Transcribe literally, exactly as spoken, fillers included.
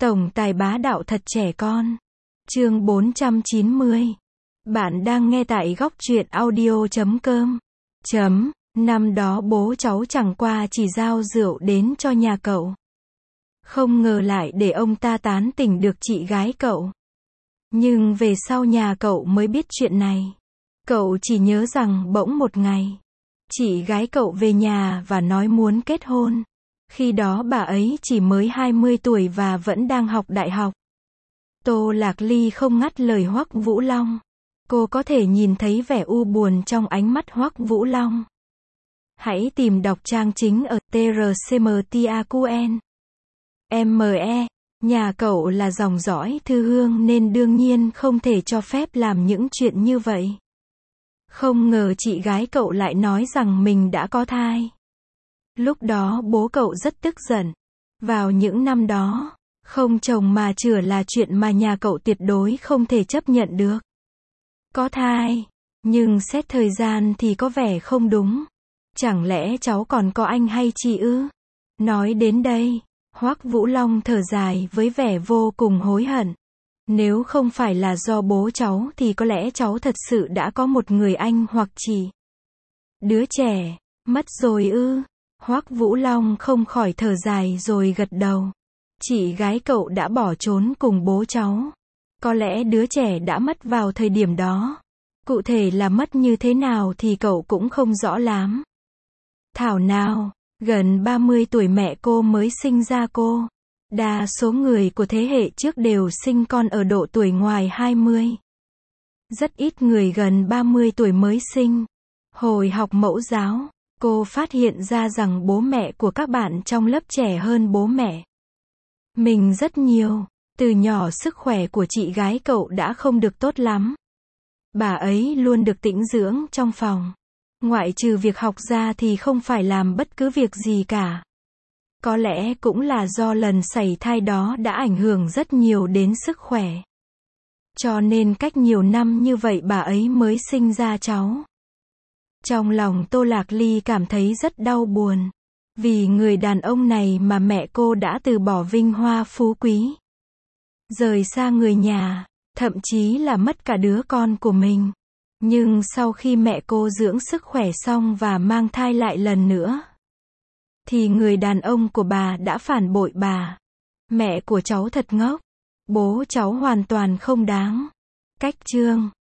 Tổng tài bá đạo thật trẻ con. Chương bốn trăm chín mươi. Bạn đang nghe tại góc truyện audio chấm com. Chấm, năm đó bố cháu chẳng qua chỉ giao rượu đến cho nhà cậu. Không ngờ lại để ông ta tán tỉnh được chị gái cậu. Nhưng về sau nhà cậu mới biết chuyện này. Cậu chỉ nhớ rằng bỗng một ngày, chị gái cậu về nhà và nói muốn kết hôn. Khi đó bà ấy chỉ mới hai mươi tuổi và vẫn đang học đại học. Tô Lạc Ly không ngắt lời Hoắc Vũ Long. Cô có thể nhìn thấy vẻ u buồn trong ánh mắt Hoắc Vũ Long. Hãy tìm đọc trang chính ở T R C M T A Q N. M E, nhà cậu là dòng dõi thư hương nên đương nhiên không thể cho phép làm những chuyện như vậy. Không ngờ chị gái cậu lại nói rằng mình đã có thai. Lúc đó bố cậu rất tức giận. Vào những năm đó, không chồng mà chửa là chuyện mà nhà cậu tuyệt đối không thể chấp nhận được. Có thai, nhưng xét thời gian thì có vẻ không đúng. Chẳng lẽ cháu còn có anh hay chị ư? Nói đến đây, Hoắc Vũ Long thở dài với vẻ vô cùng hối hận. Nếu không phải là do bố cháu thì có lẽ cháu thật sự đã có một người anh hoặc chị. Đứa trẻ, mất rồi ư? Hoắc Vũ Long không khỏi thở dài rồi gật đầu. Chị gái cậu đã bỏ trốn cùng bố cháu. Có lẽ đứa trẻ đã mất vào thời điểm đó. Cụ thể là mất như thế nào thì cậu cũng không rõ lắm. Thảo nào, gần ba mươi tuổi mẹ cô mới sinh ra cô. Đa số người của thế hệ trước đều sinh con ở độ tuổi ngoài hai mươi. Rất ít người gần ba mươi tuổi mới sinh. Hồi học mẫu giáo, cô phát hiện ra rằng bố mẹ của các bạn trong lớp trẻ hơn bố mẹ mình rất nhiều. Từ nhỏ sức khỏe của chị gái cậu đã không được tốt lắm. Bà ấy luôn được tĩnh dưỡng trong phòng. Ngoại trừ việc học ra thì không phải làm bất cứ việc gì cả. Có lẽ cũng là do lần sảy thai đó đã ảnh hưởng rất nhiều đến sức khỏe. Cho nên cách nhiều năm như vậy bà ấy mới sinh ra cháu. Trong lòng Tô Lạc Ly cảm thấy rất đau buồn. Vì người đàn ông này mà mẹ cô đã từ bỏ vinh hoa phú quý. Rời xa người nhà, thậm chí là mất cả đứa con của mình. Nhưng sau khi mẹ cô dưỡng sức khỏe xong và mang thai lại lần nữa, thì người đàn ông của bà đã phản bội bà. Mẹ của cháu thật ngốc. Bố cháu hoàn toàn không đáng. Cách chương